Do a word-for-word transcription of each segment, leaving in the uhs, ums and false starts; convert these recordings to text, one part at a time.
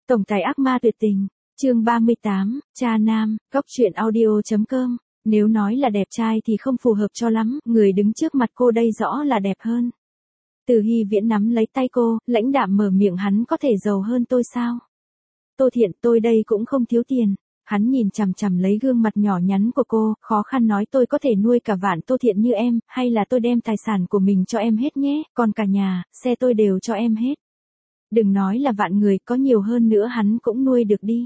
Tổng tài ác ma tuyệt tình, chương ba mươi tám, cha nam, góc truyện audio.com. Nếu nói là đẹp trai thì không phù hợp cho lắm, người đứng trước mặt cô đây rõ là đẹp hơn. Từ Hy Viễn nắm lấy tay cô, lãnh đạm mở miệng, hắn có thể giàu hơn tôi sao? Tô Thiện, tôi đây cũng không thiếu tiền. Hắn nhìn chằm chằm lấy gương mặt nhỏ nhắn của cô, khó khăn nói, tôi có thể nuôi cả vạn Tô Thiện như em, hay là tôi đem tài sản của mình cho em hết nhé, còn cả nhà, xe tôi đều cho em hết. Đừng nói là vạn người, có nhiều hơn nữa hắn cũng nuôi được đi.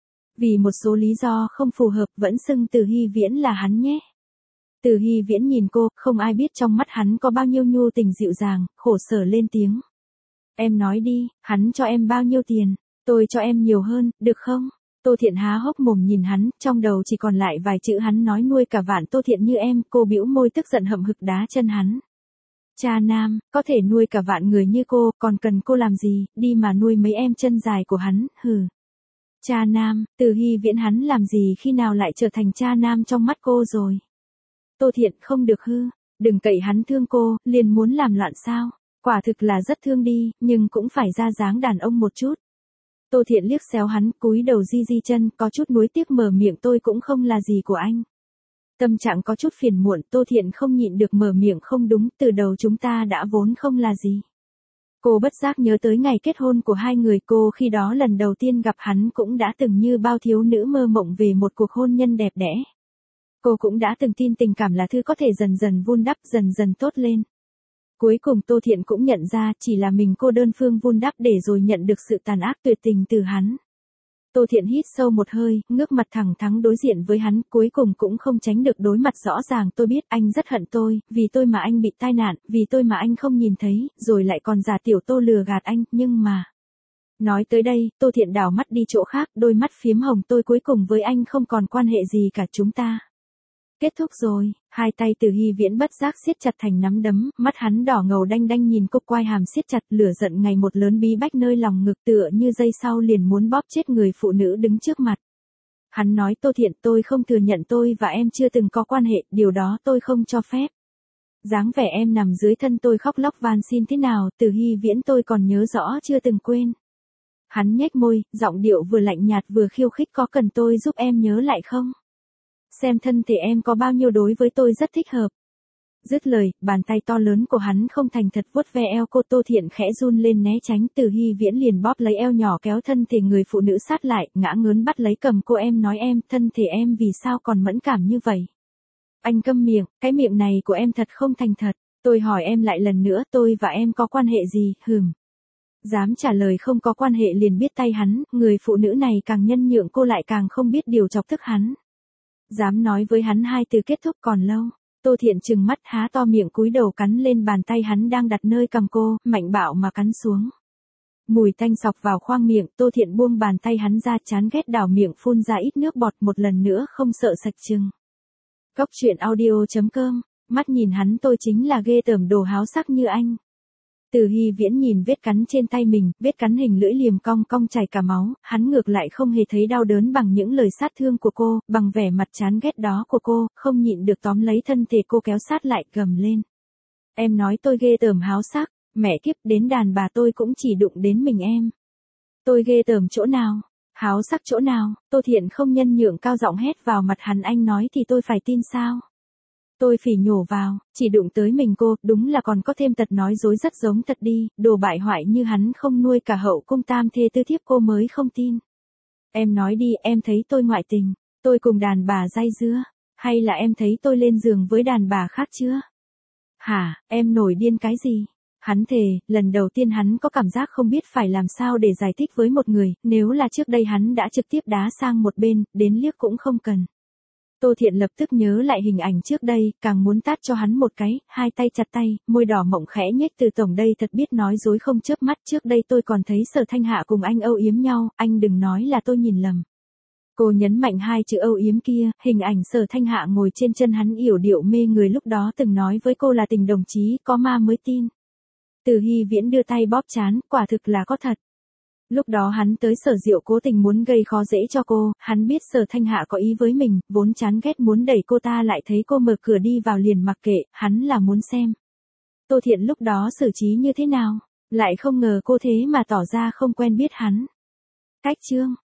Vì một số lý do không phù hợp vẫn xưng Từ Hy Viễn là hắn nhé. Từ Hy Viễn nhìn cô, không ai biết trong mắt hắn có bao nhiêu nhu tình dịu dàng, khổ sở lên tiếng. Em nói đi, hắn cho em bao nhiêu tiền, tôi cho em nhiều hơn, được không? Tô Thiện há hốc mồm nhìn hắn, trong đầu chỉ còn lại vài chữ hắn nói nuôi cả vạn Tô Thiện như em, cô bĩu môi tức giận hậm hực đá chân hắn. Cha nam, có thể nuôi cả vạn người như cô, còn cần cô làm gì, đi mà nuôi mấy em chân dài của hắn, hừ. Cha nam, Từ Hy Viễn hắn làm gì khi nào lại trở thành cha nam trong mắt cô rồi. Tô Thiện không được hư, đừng cậy hắn thương cô, liền muốn làm loạn sao, quả thực là rất thương đi, nhưng cũng phải ra dáng đàn ông một chút. Tô Thiện liếc xéo hắn, cúi đầu di di chân, có chút nuối tiếc mở miệng, tôi cũng không là gì của anh. Tâm trạng có chút phiền muộn, Tô Thiện không nhịn được mở miệng, không đúng, từ đầu chúng ta đã vốn không là gì. Cô bất giác nhớ tới ngày kết hôn của hai người, cô khi đó lần đầu tiên gặp hắn cũng đã từng như bao thiếu nữ mơ mộng về một cuộc hôn nhân đẹp đẽ. Cô cũng đã từng tin tình cảm là thứ có thể dần dần vun đắp, dần dần tốt lên. Cuối cùng Tô Thiện cũng nhận ra chỉ là mình cô đơn phương vun đắp để rồi nhận được sự tàn ác tuyệt tình từ hắn. Tô Thiện hít sâu một hơi, ngước mặt thẳng thắn đối diện với hắn, cuối cùng cũng không tránh được đối mặt rõ ràng. Tôi biết anh rất hận tôi, vì tôi mà anh bị tai nạn, vì tôi mà anh không nhìn thấy, rồi lại còn giả tiểu Tô lừa gạt anh, nhưng mà... Nói tới đây, Tô Thiện đảo mắt đi chỗ khác, đôi mắt phiếm hồng, tôi cuối cùng với anh không còn quan hệ gì cả, chúng ta. Kết thúc rồi, hai tay Từ Hy Viễn bất giác siết chặt thành nắm đấm, mắt hắn đỏ ngầu đanh đanh nhìn cô, quai hàm siết chặt, lửa giận ngày một lớn bí bách nơi lòng ngực, tựa như giây sau liền muốn bóp chết người phụ nữ đứng trước mặt. Hắn nói, Tô Thiện, tôi không thừa nhận tôi và em chưa từng có quan hệ, điều đó tôi không cho phép. Dáng vẻ em nằm dưới thân tôi khóc lóc van xin thế nào, Từ Hy Viễn tôi còn nhớ rõ chưa từng quên. Hắn nhếch môi, giọng điệu vừa lạnh nhạt vừa khiêu khích, có cần tôi giúp em nhớ lại không? Xem thân thể em có bao nhiêu đối với tôi rất thích hợp. Dứt lời, bàn tay to lớn của hắn không thành thật vuốt ve eo cô. Tô Thiện khẽ run lên né tránh, Từ Hy Viễn liền bóp lấy eo nhỏ kéo thân thể người phụ nữ sát lại, ngã ngớn bắt lấy cầm cô. Em nói em, thân thể em vì sao còn mẫn cảm như vậy? Anh câm miệng, cái miệng này của em thật không thành thật. Tôi hỏi em lại lần nữa, tôi và em có quan hệ gì, hừm. Dám trả lời không có quan hệ liền biết tay hắn, người phụ nữ này càng nhân nhượng cô lại càng không biết điều chọc tức hắn. Dám nói với hắn hai từ kết thúc còn lâu. Tô Thiện trừng mắt há to miệng cúi đầu cắn lên bàn tay hắn đang đặt nơi cằm cô, mạnh bạo mà cắn xuống. Mùi tanh sọc vào khoang miệng, Tô Thiện buông bàn tay hắn ra, chán ghét đảo miệng phun ra ít nước bọt, một lần nữa không sợ sạch chừng. Góc truyện audio.com, mắt nhìn hắn, tôi chính là ghê tởm đồ háo sắc như anh. Từ Hy Viễn nhìn vết cắn trên tay mình, vết cắn hình lưỡi liềm cong cong chảy cả máu, hắn ngược lại không hề thấy đau đớn bằng những lời sát thương của cô, bằng vẻ mặt chán ghét đó của cô, không nhịn được tóm lấy thân thể cô kéo sát lại, gầm lên. Em nói tôi ghê tởm háo sắc, mẹ kiếp, đến đàn bà tôi cũng chỉ đụng đến mình em. Tôi ghê tởm chỗ nào? Háo sắc chỗ nào? Tô Thiện không nhân nhượng cao giọng hét vào mặt hắn, anh nói thì tôi phải tin sao? Tôi phỉ nhổ vào, chỉ đụng tới mình cô, đúng là còn có thêm tật nói dối rất giống thật đi, đồ bại hoại như hắn không nuôi cả hậu cung tam thê tứ thiếp cô mới không tin. Em nói đi, em thấy tôi ngoại tình, tôi cùng đàn bà day dưa, hay là em thấy tôi lên giường với đàn bà khác chưa? Hả, em nổi điên cái gì? Hắn thề, lần đầu tiên hắn có cảm giác không biết phải làm sao để giải thích với một người, nếu là trước đây hắn đã trực tiếp đá sang một bên, đến liếc cũng không cần. Tô Thiện lập tức nhớ lại hình ảnh trước đây, càng muốn tát cho hắn một cái, hai tay chặt tay, môi đỏ mộng khẽ nhếch, Từ tổng đây thật biết nói dối không chớp mắt, trước đây tôi còn thấy Sở Thanh Hạ cùng anh âu yếm nhau, anh đừng nói là tôi nhìn lầm. Cô nhấn mạnh hai chữ âu yếm kia, hình ảnh Sở Thanh Hạ ngồi trên chân hắn yểu điệu mê người lúc đó từng nói với cô là tình đồng chí, có ma mới tin. Từ Hy Viễn đưa tay bóp trán, quả thực là có thật. Lúc đó hắn tới Sở Diệu cố tình muốn gây khó dễ cho cô, hắn biết Sở Thanh Hạ có ý với mình, vốn chán ghét muốn đẩy cô ta lại thấy cô mở cửa đi vào liền mặc kệ, hắn là muốn xem. Tô Thiện lúc đó xử trí như thế nào, lại không ngờ cô thế mà tỏ ra không quen biết hắn. Cách chương